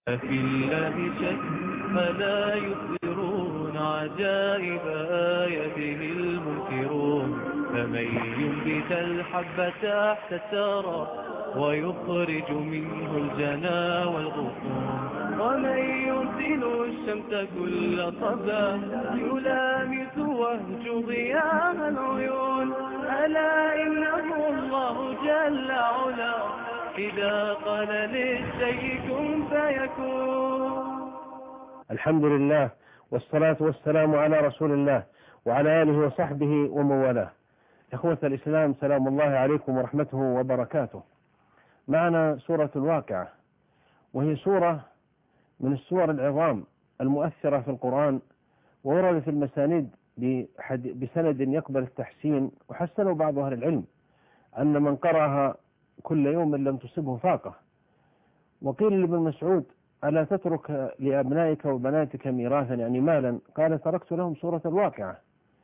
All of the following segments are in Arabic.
في الله شك فلا يبصرون عجائب آياته المنكرون. فمن ينبت الحب تحت الثرى ويخرج منه الجنى والغصون، ومن يرسل الشمس كل صبا يلامس وهج ضياء العيون. ألا إنه الله جل علا إذا قال للشيء كن فيكون. الحمد لله والصلاة والسلام على رسول الله وعلى آله وصحبه ومن والاه. إخوة الإسلام، سلام الله عليكم ورحمته وبركاته. معنا سورة الواقعة، وهي سورة من السور العظام المؤثرة في القرآن، وورد في المسانيد بسند يقبل التحسين، وحسنوا بعض أهل العلم أن من قرأها كل يوم لم تصبه فاقة. وقيل لابن مسعود: ألا تترك لأبنائك وبناتك ميراثا، يعني مالا؟ قال: تركت لهم سورة الواقعة،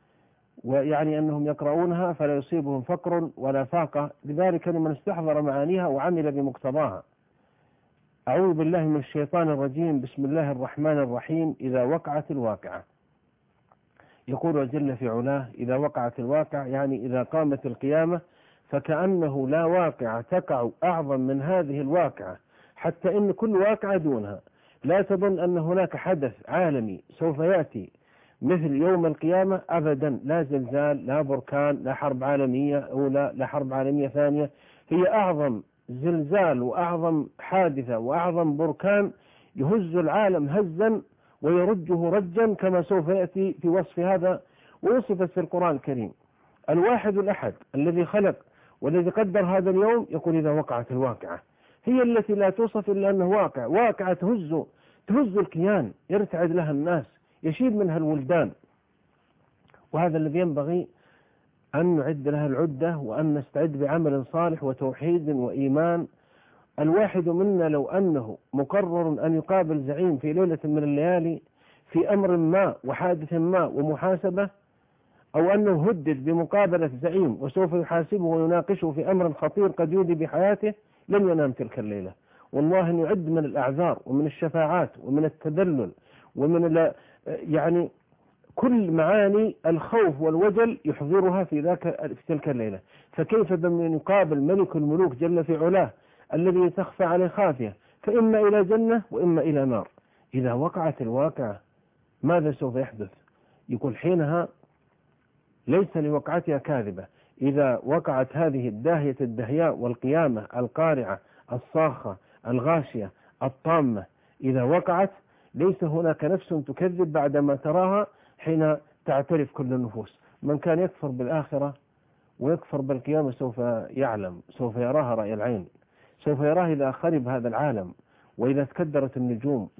ويعني أنهم يقرؤونها فلا يصيبهم فقر ولا فاقة، لذلك لمن استحضر معانيها وعمل بمقتضاها. أعوذ بالله من الشيطان الرجيم. بسم الله الرحمن الرحيم. إذا وقعت الواقعة. يقول جل في علاه: إذا وقعت الواقعة، يعني إذا قامت القيامة، فكأنه لا واقعة تقع أعظم من هذه الواقعة، حتى إن كل واقعة دونها. لا تظن أن هناك حدث عالمي سوف يأتي مثل يوم القيامة أبدا. لا زلزال، لا بركان، لا حرب عالمية أولى، لا حرب عالمية ثانية. هي أعظم زلزال وأعظم حادثة وأعظم بركان يهز العالم هزا ويرجه رجا، كما سوف يأتي في وصف هذا، ووصفت في القرآن الكريم. الواحد الأحد الذي خلق والذي قدر هذا اليوم يقول: إذا وقعت الواقعة. هي التي لا توصف إلا أنه واقع، واقعة تهز الكيان، يرتعد لها الناس، يشيب منها الولدان. وهذا الذي ينبغي أن نعد لها العدة، وأن نستعد بعمل صالح وتوحيد وإيمان. الواحد منا لو أنه مقرر أن يقابل زعيم في ليلة من الليالي في أمر ما وحادث ما ومحاسبة، أو أنه هدد بمقابلة زعيم وسوف يحاسبه ويناقشه في أمر خطير قد يودي بحياته، لن ينام تلك الليلة. والله أن يعد من الأعذار ومن الشفاعات ومن التذلل ومن يعني كل معاني الخوف والوجل يحضرها في تلك الليلة. فكيف بمن يقابل ملك الملوك جل في علاه الذي تخفى عليه خافية، فإما إلى جنة وإما إلى نار. إذا وقعت الواقعة ماذا سوف يحدث؟ يقول: حينها ليس لوقعتها كاذبة. إذا وقعت هذه الداهية الدهياء والقيامة القارعة الصاخة الغاشية الطامة، إذا وقعت ليس هناك نفس تكذب بعدما تراها، حين تعترف كل النفوس. من كان يكفر بالآخرة ويكفر بالقيامة سوف يعلم، سوف يراها رأي العين، سوف يراها إذا خرب هذا العالم، وإذا تكدرت النجوم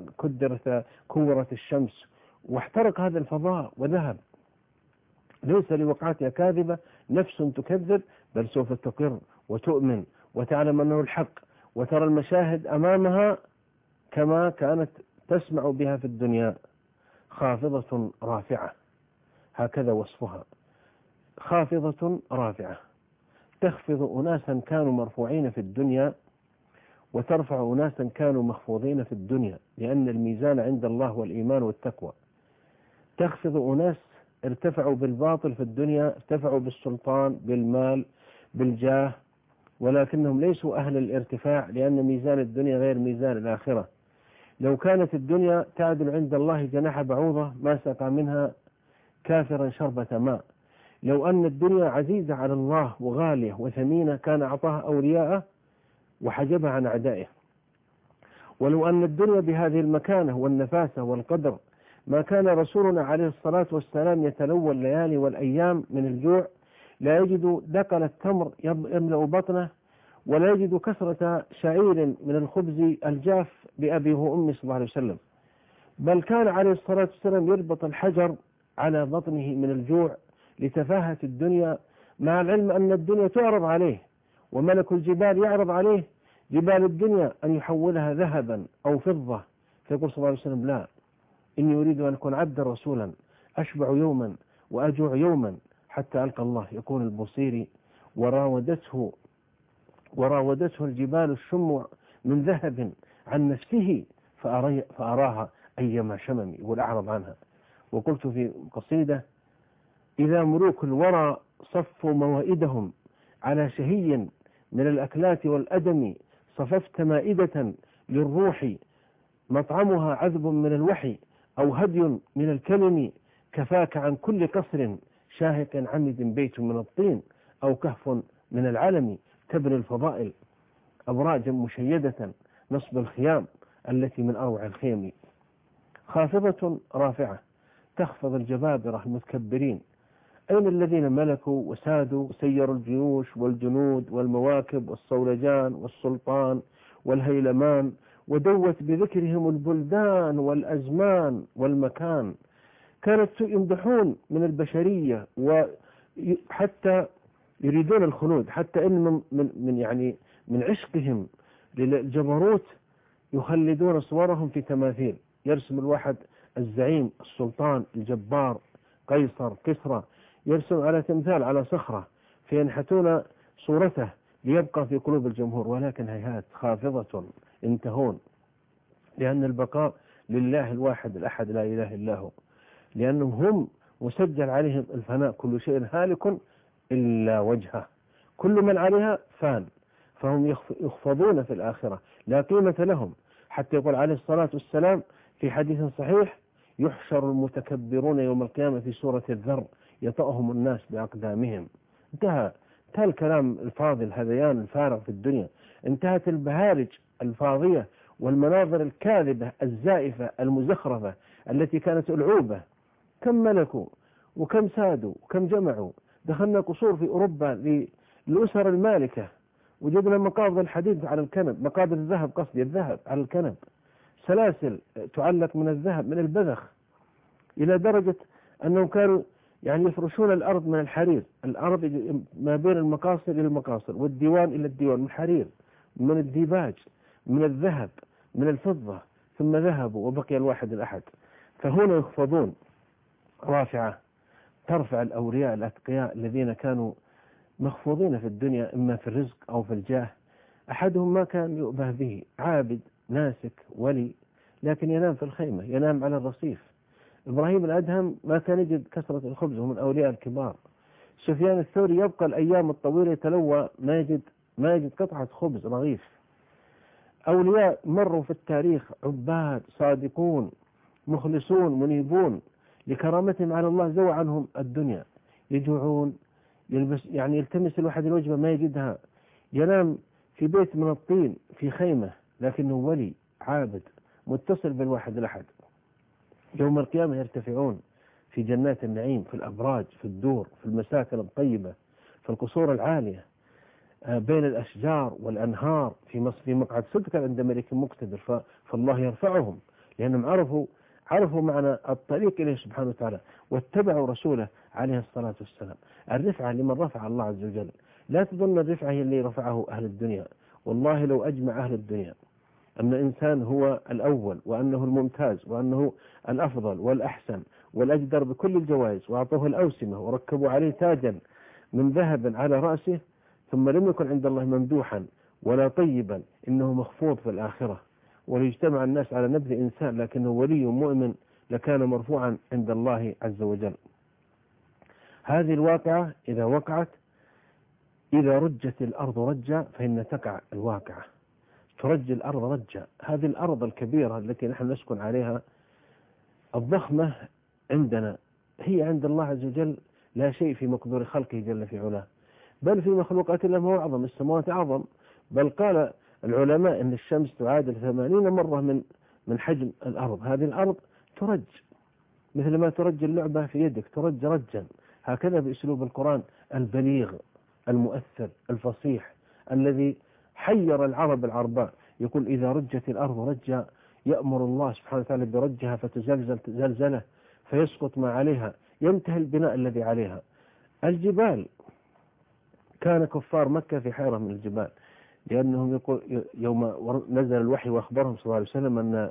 كورت الشمس واحترق هذا الفضاء وذهب. ليس لوقعتها كاذبة نفس تكذب، بل سوف تقر وتؤمن وتعلم أنه الحق، وترى المشاهد أمامها كما كانت تسمع بها في الدنيا. خافضة رافعة، هكذا وصفها: خافضة رافعة، تخفض أناسا كانوا مرفوعين في الدنيا وترفع أناسا كانوا مخفوضين في الدنيا، لأن الميزان عند الله والإيمان والتقوى. تخفض أناس ارتفعوا بالباطل في الدنيا، ارتفعوا بالسلطان، بالمال، بالجاه، ولكنهم ليسوا أهل الارتفاع، لأن ميزان الدنيا غير ميزان الآخرة. لو كانت الدنيا تعدل عند الله جناح بعوضة ما سقى منها كافرا شربة ماء. لو أن الدنيا عزيزة على الله وغالية وثمينة كان أعطاها أولياءه وحجبها عن أعدائه. ولو أن الدنيا بهذه المكانة والنفاسة والقدر ما كان رسولنا عليه الصلاة والسلام يتلوى الليالي والأيام من الجوع، لا يجد دقل التمر يملأ بطنه، ولا يجد كثرة شعير من الخبز الجاف بأبيه وأمه صلى الله عليه وسلم. بل كان عليه الصلاة والسلام يربط الحجر على بطنه من الجوع لتفاهة الدنيا، مع العلم أن الدنيا تعرض عليه، وملك الجبال يعرض عليه جبال الدنيا أن يحولها ذهبا أو فضة، فيقول صلى الله عليه وسلم: لا، إني أريد أن أكون عبدا رسولا، أشبع يوما وأجوع يوما حتى ألقى الله. يقول البوصيري: وراودته الجبال الشم من ذهب عن نفسه فأراها أيما شمم، يقول أعرض عنها. وقلت في قصيدة: إذا ملوك الورى صفوا موائدهم على شهي من الأكلات والأدم، صففت مائدة للروح مطعمها عذب من الوحي، أو هدي من الكلم، كفاك عن كل قصر شاهق عمد بيت من الطين، أو كهف من العلم، تبني الفضائل أبراجا مشيدة نصب الخيام التي من أروع الخيم، خافضة رافعة تخفض الجبابرة المتكبرين. أين الذين ملكوا وسادوا سيروا الجيوش والجنود والمواكب والصولجان والسلطان والهيلمان، ودوت بذكرهم البلدان والأزمان والمكان. كانت يمدحون من البشرية، وحتى يريدون الخلود، حتى إن من عشقهم للجبروت يخلدون صورهم في تماثيل. يرسم الواحد الزعيم السلطان الجبار قيصر كسرى، يرسم على تمثال على صخرة، فينحتون صورته ليبقى في قلوب الجمهور، ولكن هيهات خافضة انتهون، لأن البقاء لله الواحد الأحد لا إله إلا هو، لأنهم هم مسجل عليهم الفناء، كل شيء هالك إلا وجهه، كل من عليها فان، فهم يخفضون في الآخرة لا قيمة لهم. حتى يقول عليه الصلاة والسلام في حديث صحيح: يحشر المتكبرون يوم القيامة في سورة الذر يطأهم الناس بأقدامهم. انتهى الكلام الفاضل الهذيان الفارغ في الدنيا، انتهت البهارج الفاضية والمناظر الكاذبة الزائفة المزخرفة التي كانت ألعوبة. كم ملكوا وكم سادوا وكم جمعوا. دخلنا قصور في أوروبا للأسر المالكة، وجدنا مقابض الحديد على الكنب، مقابض الذهب قصدي الذهب على الكنب، سلاسل تعلق من الذهب من البذخ، إلى درجة أنهم كانوا يفرشون الأرض من الحرير، الأرض ما بين المقاصر إلى المقاصر والديوان إلى الديوان من حرير، من الديباج، من الذهب، من الفضة، ثم ذهبوا وبقي الواحد الأحد. فهنا يخفضون رافعة ترفع الأورياء الأتقياء الذين كانوا مخفوضين في الدنيا، إما في الرزق أو في الجاه. أحدهم ما كان يؤبه به، عابد ناسك ولي، لكن ينام في الخيمة، ينام على الرصيف. إبراهيم الأدهم ما كان يجد كثرة الخبز، هم من أولياء الكبار. سفيان الثوري يبقى الأيام الطويلة يتلوى، ما يجد قطعة خبز رغيف. أولياء مروا في التاريخ عباد صادقون مخلصون منيبون، لكرامتهم على الله زوى عنهم الدنيا، يجوعون، يلتمس الواحد الوجبة ما يجدها، ينام في بيت من الطين في خيمة، لكنه ولي عابد متصل بالواحد الأحد. يوم القيامة يرتفعون في جنات النعيم، في الأبراج، في الدور، في المساكن الطيبة، في القصور العالية، بين الأشجار والأنهار، في مقعد صدق عند ملك مقتدر. فالله يرفعهم لأنهم عرفوا معنى الطريق إليه سبحانه وتعالى، واتبعوا رسوله عليه الصلاة والسلام. الرفعة لمن رفع الله عز وجل. لا تظن الرفعة هي اللي رفعه أهل الدنيا، والله لو أجمع أهل الدنيا أن الإنسان هو الأول، وأنه الممتاز، وأنه الأفضل والأحسن والأجدر بكل الجوائز، وأعطوه الأوسمة وركبوا عليه تاجا من ذهب على رأسه، ثم لم يكن عند الله ممدوحا ولا طيبا، إنه مخفوض في الآخرة. وليجتمع الناس على نبذ إنسان لكنه ولي مؤمن لكان مرفوعا عند الله عز وجل. هذه الواقعة إذا وقعت، إذا رجت الأرض رجا فإن تقع الواقعة، ترج الأرض رجا. هذه الأرض الكبيرة التي نحن نسكن عليها الضخمة عندنا، هي عند الله عز وجل لا شيء في مقدور خلقه جل في علاه، بل في مخلوقات الله هو أعظم، السماوات أعظم. بل قال العلماء أن الشمس تعادل 80 مرة من حجم الأرض. هذه الأرض ترج مثل ما ترج اللعبة في يدك، ترج رجا. هكذا بأسلوب القرآن البليغ المؤثر الفصيح الذي حير العرب العرباء. يقول إذا رجت الأرض رجا، يأمر الله سبحانه وتعالى برجها فتزلزل زلزلة فيسقط ما عليها، ينتهي البناء الذي عليها. الجبال، كان كفار مكة في حيرة من الجبال، لأنهم يقول يوم نزل الوحي وأخبرهم صلى الله عليه وسلم أن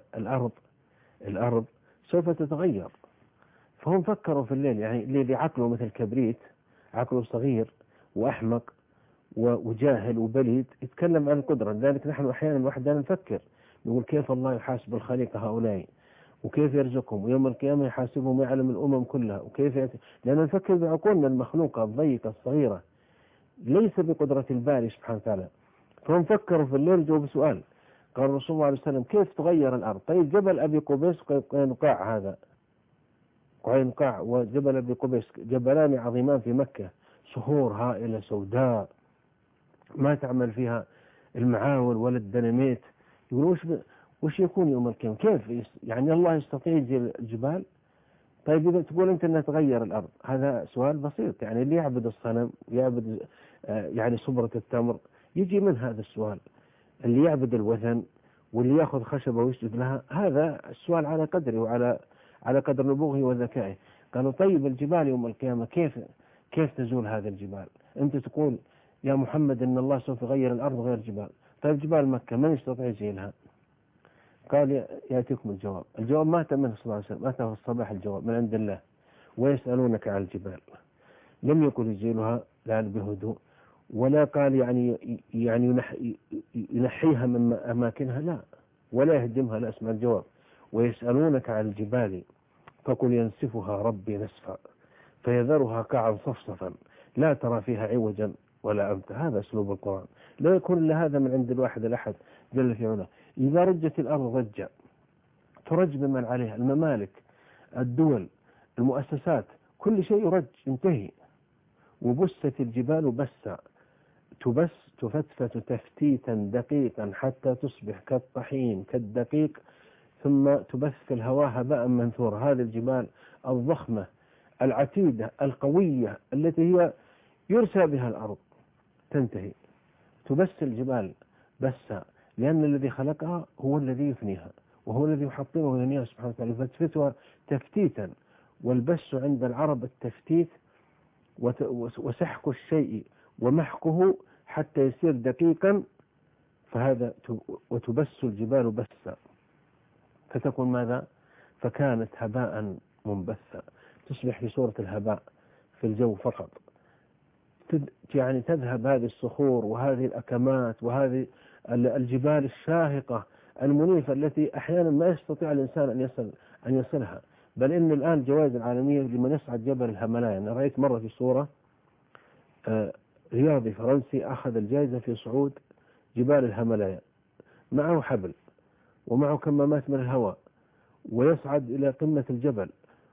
الأرض سوف تتغير، فهم فكروا في الليل، اللي عقله مثل كبريت، عقله صغير وأحمق وجاهل وبليد، يتكلم عن القدرة. لذلك نحن أحيانا وحدنا نفكر يقول كيف الله يحاسب الخليقة هؤلاء، وكيف يرزقهم، ويوم القيامة يحاسبهم ويعلم الأمم كلها، وكيف لأن نفكر بعقولنا المخلوقة الضيقة الصغيرة ليس بقدرة الباري سبحانه وتعالى. فهم فكروا في الليل جو بسؤال، قال الرسول صلى الله عليه وسلم كيف تغير الأرض؟ طيب جبل أبي قبيس قينقاع، هذا قينقاع وجبل أبي قبيس جبلان عظيمان في مكة، صخور هائلة سوداء ما تعمل فيها المعاول ولا الديناميت. يقول وش يكون يوم القيامة؟ كيف يعني الله يستطيع يجي الجبال؟ طيب إذا تقول أنت أنها تغير الأرض، هذا سؤال بسيط. يعني اللي يعبد الصنم يعبد يعني صبرة التمر يجي من هذا السؤال. اللي يعبد الوثن واللي يأخذ خشبة ويسجد لها، هذا السؤال على قدره على قدر نبوغه وذكائه. قالوا طيب الجبال يوم القيامة كيف تزول هذه الجبال؟ أنت تقول يا محمد إن الله سوف يغير الأرض غير جبال، طيب جبال مكة من يستطيع يزيلها؟ قال يأتيكم الجواب ما أتى منه صلى الله عليه وسلم، أتى في الصباح الجواب من عند الله. ويسألونك عن الجبال، لم يقل يزيلها لا بهدوء، ولا قال يعني ينحيها من أماكنها، لا، ولا يهدمها، لا. اسمع الجواب، ويسألونك عن الجبال فقل ينسفها ربي نسفا فيذرها قاعا صفصفا لا ترى فيها عوجا ولا أمتا. هذا أسلوب القرآن، لا يكون إلا هذا من عند الواحد الأحد جل في علاه. إذا رجت الأرض رجة ترج بمن عليها، الممالك، الدول، المؤسسات، كل شيء يرج ينتهي. وبست الجبال بسا تبس تفتفت تفتيتا دقيقا حتى تصبح كالطحين كالدقيق ثم تبث في الهواء هباء منثورا. هذه الجبال الضخمة العتيدة القوية التي هي يرسى بها الأرض تنتهي، تبس الجبال بسا، لأن الذي خلقها هو الذي يفنيها وهو الذي يحطمها وينيها سبحانه وتعالى، فتفتها تفتيتا. والبس عند العرب التفتيت وسحق الشيء ومحقه حتى يصير دقيقا، فهذا وتبس الجبال بسا فتكون ماذا؟ فكانت هباء منبثا، تصبح في صورة الهباء في الجو فقط. يعني تذهب هذه الصخور وهذه الأكمات وهذه الجبال الشاهقة المنيفة التي أحيانا ما يستطيع الإنسان أن يصلها. بل إن الآن الجوائز العالمية لمن يصعد جبل الهيمالايا. أنا رأيت مرة في صورة رياضي فرنسي أخذ الجائزة في صعود جبال الهيمالايا، معه حبل ومعه كمامات من الهواء ويصعد إلى قمة الجبل،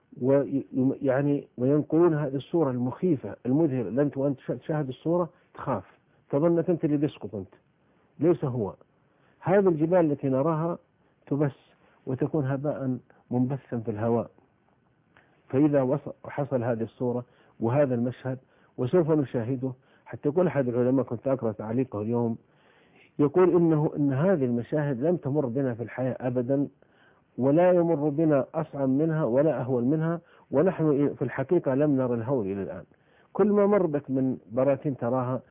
ويعني وينقلون هذه الصورة المخيفة المذهلة. وأنت تشاهد الصورة تخاف، تظنك أنت اللي بيسقط، أنت ليس هو. هذه الجبال التي نراها تبس وتكون هباء منبثا في الهواء. فإذا حصل هذه الصورة وهذا المشهد وسوف نشاهده، حتى يقول أحد العلماء كنت أقرأ تعليقه اليوم يقول إن هذه المشاهد لم تمر بنا في الحياة أبدا، ولا يمر بنا أصعب منها ولا أهول منها، ونحن في الحقيقة لم نرى الهول إلى الآن. كل ما مر بك من براكين تراها،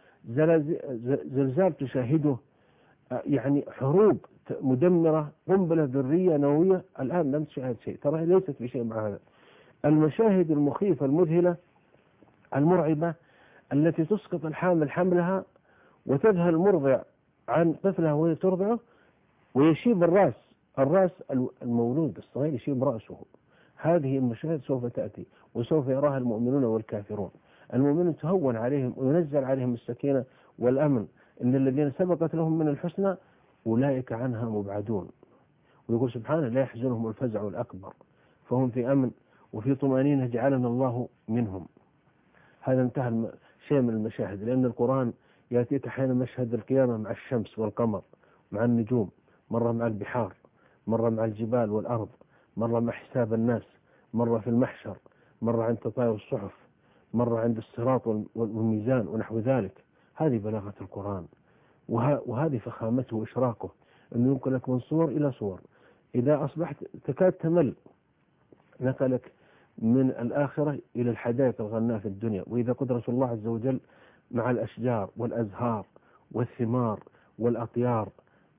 زلزال تشاهده، يعني حروب مدمرة، قنبلة ذرية نووية، الآن لم تشاهد شيء، ترى ليست بشيء مع هذا. المشاهد المخيفة المذهلة المرعبة التي تسقط الحامل حملها وتذهل المرضع عن طفلها وهي ترضعه ويشيب الرأس المولود الصغير يشيب رأسه. هذه المشاهد سوف تأتي وسوف يراها المؤمنون والكافرون. المؤمنون تهون عليهم وينزل عليهم السكينة والأمن، إن الذين سبقت لهم من الحسنى أولئك عنها مبعدون. ويقول سبحانه لا يحزنهم الفزع الأكبر فهم في أمن وفي طمأنينة جعلنا الله منهم. هذا انتهى شيء من المشاهد، لأن القرآن يأتيك أحيانا مشهد القيامة مع الشمس والقمر، مع النجوم، مرة مع البحار، مرة مع الجبال والأرض، مرة مع حساب الناس، مرة في المحشر، مرة عند تطاير الصحف، مرة عند الصراط والميزان ونحو ذلك. هذه بلاغة القرآن، وهذه فخامته وإشراقه، أنه ينقلك من صور إلى صور. إذا أصبحت تكاد تمل نقلك من الآخرة إلى الحدائق الغناء في الدنيا. وإذا قدرة الله عز وجل مع الأشجار والأزهار والثمار والأطيار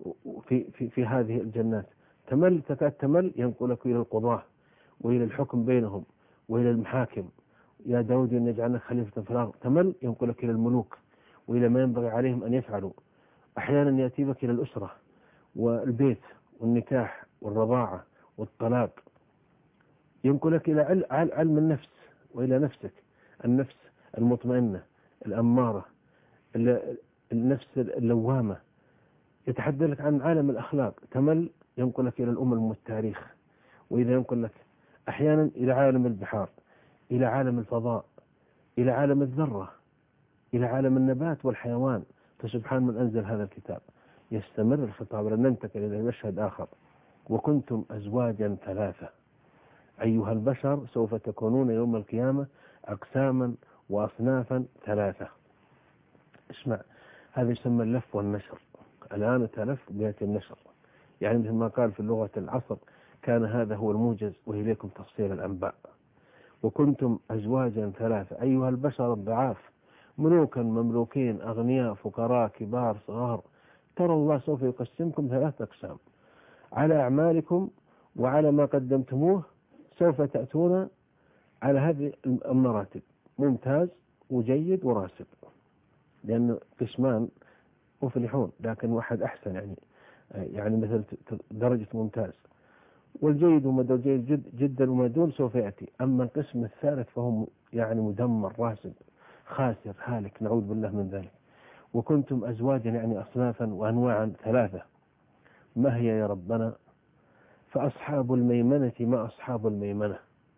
في هذه الجنات، تكاد تمل، ينقلك إلى القضاة وإلى الحكم بينهم وإلى المحاكم. يا داود إن يجعلنا خليفة في الأرض، تمل، ينقلك إلى الملوك وإلى ما ينبغي عليهم أن يفعلوا. أحيانا يأتي بك إلى الأسرة والبيت والنكاح والرضاعة والطلاق، ينقلك إلى علم النفس وإلى نفسك، النفس المطمئنة الأمارة، النفس اللوامة، يتحدث لك عن عالم الأخلاق، تمل ينقلك إلى الأمم والتاريخ، وإذا ينقلك أحيانا إلى عالم البحار، إلى عالم الفضاء، إلى عالم الذرة، إلى عالم النبات والحيوان. فسبحان من أنزل هذا الكتاب. يستمر الخطاب لن ننتقل إلى مشهد آخر. وكنتم أزواجا ثلاثة أيها البشر سوف تكونون يوم القيامة أقساما وأصنافا ثلاثة. اسمع، هذا يسمى اللف والنشر. الآن تلف بيأتي النشر، يعني مثل ما قال في اللغة العصر كان هذا هو الموجز وإليكم تفصيل الأنباء. وكنتم أزواجا ثلاثة أيها البشر الضعاف، ملوكا مملوكين، أغنياء فقراء كبار صغار، ترى الله سوف يقسمكم ثلاثة أقسام على أعمالكم وعلى ما قدمتموه، سوف تأتون على هذه المراتب، ممتاز وجيد وراسب، لأن قسمان مفلحون لكن واحد أحسن، يعني مثل درجة ممتاز، والجيد ومدى جدا وما دون سوف يأتي. أما القسم الثالث فهم يعني مدمر راسب خاسر هالك، نعوذ بالله من ذلك. وكنتم أزواجا يعني أصنافا وأنواعا ثلاثة، ما هي يا ربنا؟ فأصحاب الميمنة ما أصحاب الميمنة.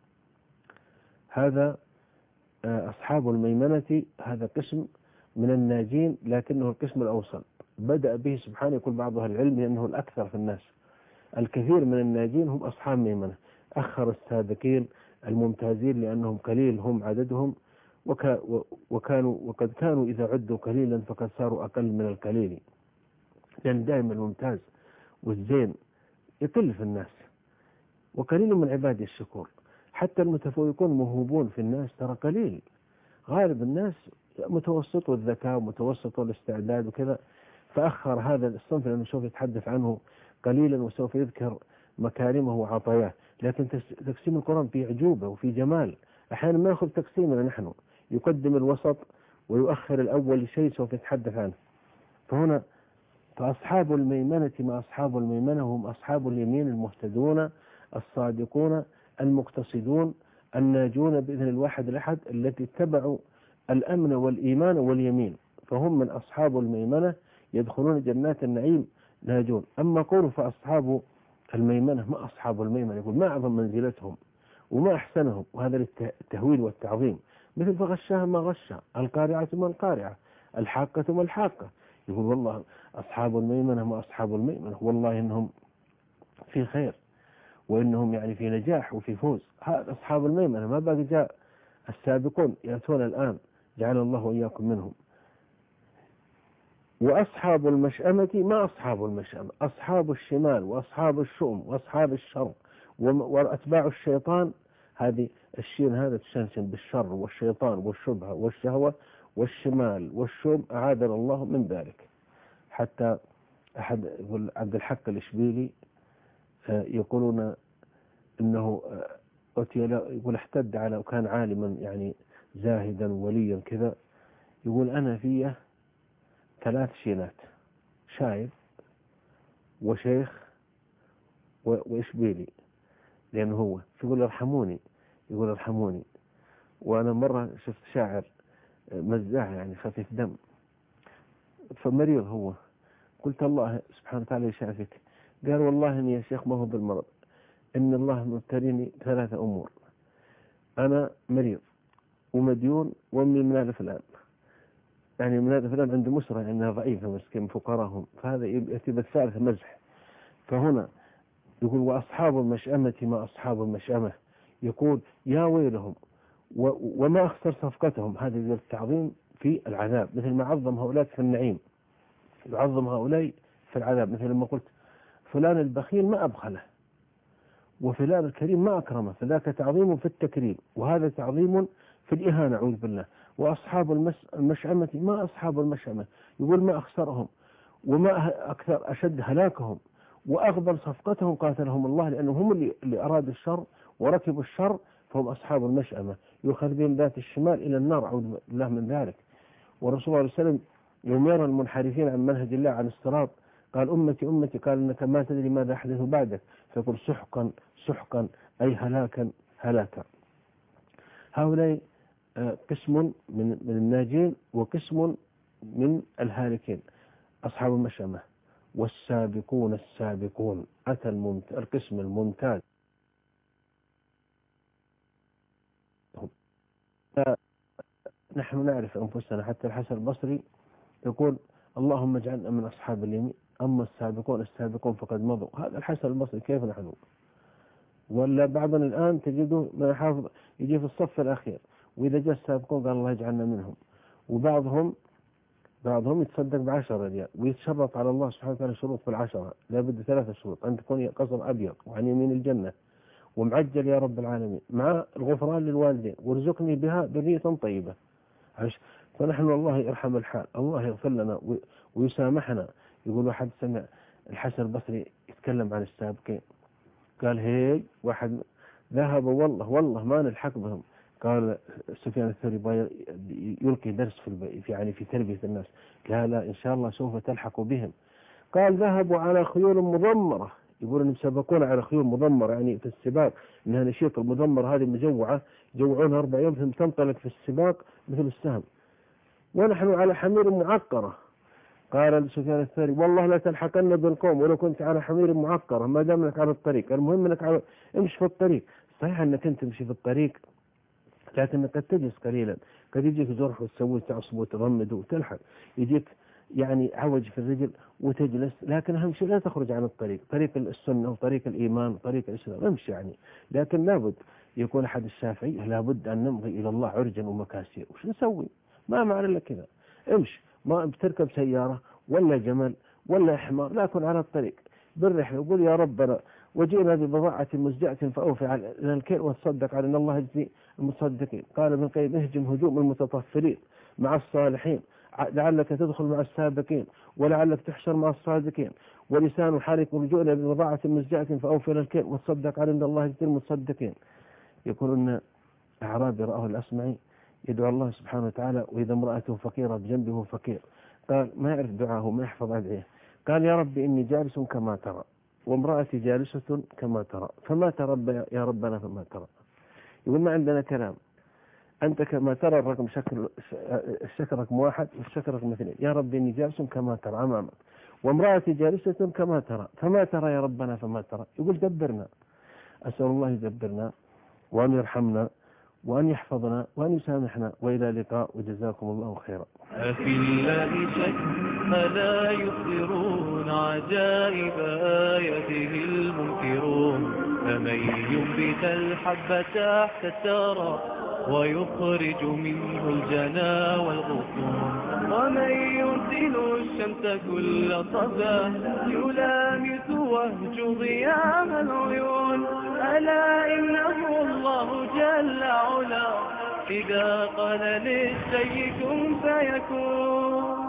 هذا أصحاب الميمنة هذا قسم من الناجين، لكنه القسم الأوسط بدأ به سبحانه، يقول بعض أهل العلم لأنه الأكثر في الناس. الكثير من الناجين هم أصحاب ميمنة، أخر السابقين الممتازين لأنهم قليل هم عددهم، وقد كانوا إذا عدوا قليلا فقد صاروا أقل من القليل، لأن دائما الممتاز والزين يقل في الناس، وقليل من عباد الشكور. حتى المتفوقون موهوبون في الناس ترى قليل، غالب الناس متوسط الذكاء ومتوسط الاستعداد وكذا، فأخر هذا الصنف لأنه سوف يتحدث عنه قليلا وسوف يذكر مكارمه وعطاياه. لكن تقسيم القرآن فيه عجوبة وفي جمال، أحيانا ما يأخذ تقسيمنا نحن، يقدم الوسط ويؤخر الأول شيء سوف يتحدث عنه. فهنا فأصحاب الميمنة ما أصحاب الميمنة هم أصحاب اليمين المهتدون الصادقون المقتصدون الناجون بإذن الواحد الأحد التي اتبعوا الأمن والإيمان واليمين، فهم من أصحاب الميمنة يدخلون جنات النعيم ناجون. أما قوله فأصحاب الميمنة ما أصحاب الميمنة، يقول ما أعظم منزلتهم وما أحسنهم، وهذا التهويل والتعظيم. مثل فغشاها ما غشا، القارعة ما القارعة، الحاقة ما الحاقة. يقول والله أصحاب الميمنة ما أصحاب الميمنة، والله إنهم في خير وإنهم يعني في نجاح وفي فوز. هذا أصحاب الميمنة، ما باقي جاء السابقون يأتون الآن، جعل الله وإياكم منهم. وأصحاب المشأمة ما أصحاب المشأمة، أصحاب الشمال وأصحاب الشؤم وأصحاب الشر وأتباع الشيطان. هذه الشين هذا تشنشن بالشر والشيطان والشبهة والشهوة والشمال والشؤم، أعاذنا الله من ذلك. حتى أحد يقول عبد الحق الإشبيلي يقولون إنه يقول احتد على، وكان عالما يعني زاهدا وليا كذا، يقول أنا فيه 3 شينات، شايب وشيخ وإشبيلي، لأنه هو يقول ارحموني، يقول ارحموني. وأنا مرة شفت شاعر مزاح يعني خفيف دم فمريض هو، قلت الله سبحانه وتعالى يشافيك، قال والله إني يا شيخ ما هو بالمرض، إن الله مبتليني 3 أمور، أنا مريض ومديون وأمي منادى فلان، يعني منادى فلان عنده مسرة لأنها ضعيفة مسكين فقراهم، فهذا يأتي بالثالث مزح. فهنا يقول وأصحاب المشأمة ما أصحاب المشأمة، يقول يا ويلهم وما أخسر صفقتهم. هذا التعظيم في العذاب، مثل ما عظم هؤلاء في النعيم يعظم هؤلاء في العذاب. مثل لما قلت فلان البخيل ما أبخله، وفلان الكريم ما أكرمه، فذاك تعظيم في التكريم، وهذا تعظيم في الإهانة أعوذ بالله. وأصحاب المشأمة ما أصحاب المشأمة، يقول ما أخسرهم وما أكثر أشد هلاكهم وأغبر صفقتهم قاتلهم الله، لأنهم هم اللي أرادوا الشر وركبوا الشر، فهم أصحاب المشأمة يؤخذ بهم ذات الشمال إلى النار أعوذ بالله من ذلك. والرسول صلى الله عليه وسلم يوم يرى المنحرفين عن منهج الله عن الصراط قال أمتي أمتي، قال إنك ما تدري ماذا يحدث بعدك، فيقول سحقا سحقا أي هلاكا هلاكا. هؤلاء قسم من الناجين وقسم من الهالكين، أصحاب المشأمة والسابقون السابقون. أتى القسم الممتاز. نحن نعرف أنفسنا، حتى الحسن البصري يقول اللهم اجعلنا من أصحاب اليمين، أما السابقون السابقون فقد مضوا. هذا الحسن البصري، كيف نحن؟ ولا بعضنا الآن تجده ما يحافظ، يجي في الصف الأخير، وإذا جاء السابقون قال الله يجعلنا منهم. وبعضهم يتصدق ب10 ريال ويتشرط على الله سبحانه وتعالى شروط في ال10، لابد 3 شروط: أن تكون قصر أبيض وعن يمين الجنة ومعجل يا رب العالمين، مع الغفران للوالدين، وارزقني بها ذرية طيبة. فنحن الله يرحم الحال، الله يغفر لنا ويسامحنا. يقول واحد سمع الحسن البصري يتكلم عن السابقين، قال هي واحد ذهب والله ما نلحق بهم. قال سفيان الثوري يلقي درس في تربية الناس، قال لا إن شاء الله سوف تلحق بهم. قال ذهبوا على خيول مضمرة، يقول انهم سبقونا على خيول مضمرة، يعني في السباق انها نشيط المضمر هذه مجوعة، يجوعونها 4 يوم ثم تنطلق في السباق مثل السهم، ونحن على حمير معقرة. قال سفيان الثوري والله لا تلحقن بالقوم ولو كنت على حمير معقرة، ما دام انك على الطريق، المهم انك امشي في الطريق. صحيح انك انت تمشي في الطريق، لكنك قد تجلس قليلا، قد يجيك جرح وتسوي تعصب وتضمد وتلحق، يجيك يعني عوج في الرجل وتجلس، لكن أهم شيء لا تخرج عن الطريق، طريق السنة وطريق الإيمان وطريق الإسلام، امشي يعني. لكن لابد يكون أحد الشافعي لابد أن نمضي إلى الله عرجا ومكاسيا. وش نسوي؟ ما معنى إلا كذا، امشي، ما بتركب سيارة ولا جمل ولا حمار، لكن على الطريق بالرحلة يقول يا ربنا وجئنا ببضاعة مزجاة فأوفي على الكيل وتصدق على أن الله يجزي المصدقين. قال ابن القيم اهجم هجوم المتطفلين مع الصالحين لعلك تدخل مع السابقين ولعلك تحشر مع الصادقين، ولسان حالك رجوعنا ببضاعة مزجاة فأوفي الكيل وتصدق على أن الله يجزي المصدقين. يقول أن أعرابي رآه الأصمعي يدعو الله سبحانه وتعالى وإذا امرأته فقيرة بجنبه فقير، قال ما يعرف دعاه ما يحفظ أدعيه، قال يا ربي إني جالس كما ترى وامرأتي جالسة كما ترى، فما ترى يا ربنا فما ترى. يقول ما عندنا كلام، أنت كما ترى الرقم الشكل رقم 1 والشكل رقم 2، يا ربي إني جالس كما ترى أمامك وامرأتي جالسة كما ترى، فما ترى يا ربنا فما ترى. يقول دبرنا. أسأل الله يدبرنا وأن يرحمنا وأن يحفظنا وأن يسامحنا، وإلى لقاء وجزاكم الله خيرا. أفي الله شك فلا يخبرون عجائب آياته المنكرون، فمن ينبت الحب تحت الثرى ويخرج منه الجنا والغصون، ومن يرسل الشمس كل صباح يلامس وهج ضياء العيون، ألا إنه الله جل علا إذا قال للشيء كن فيكون.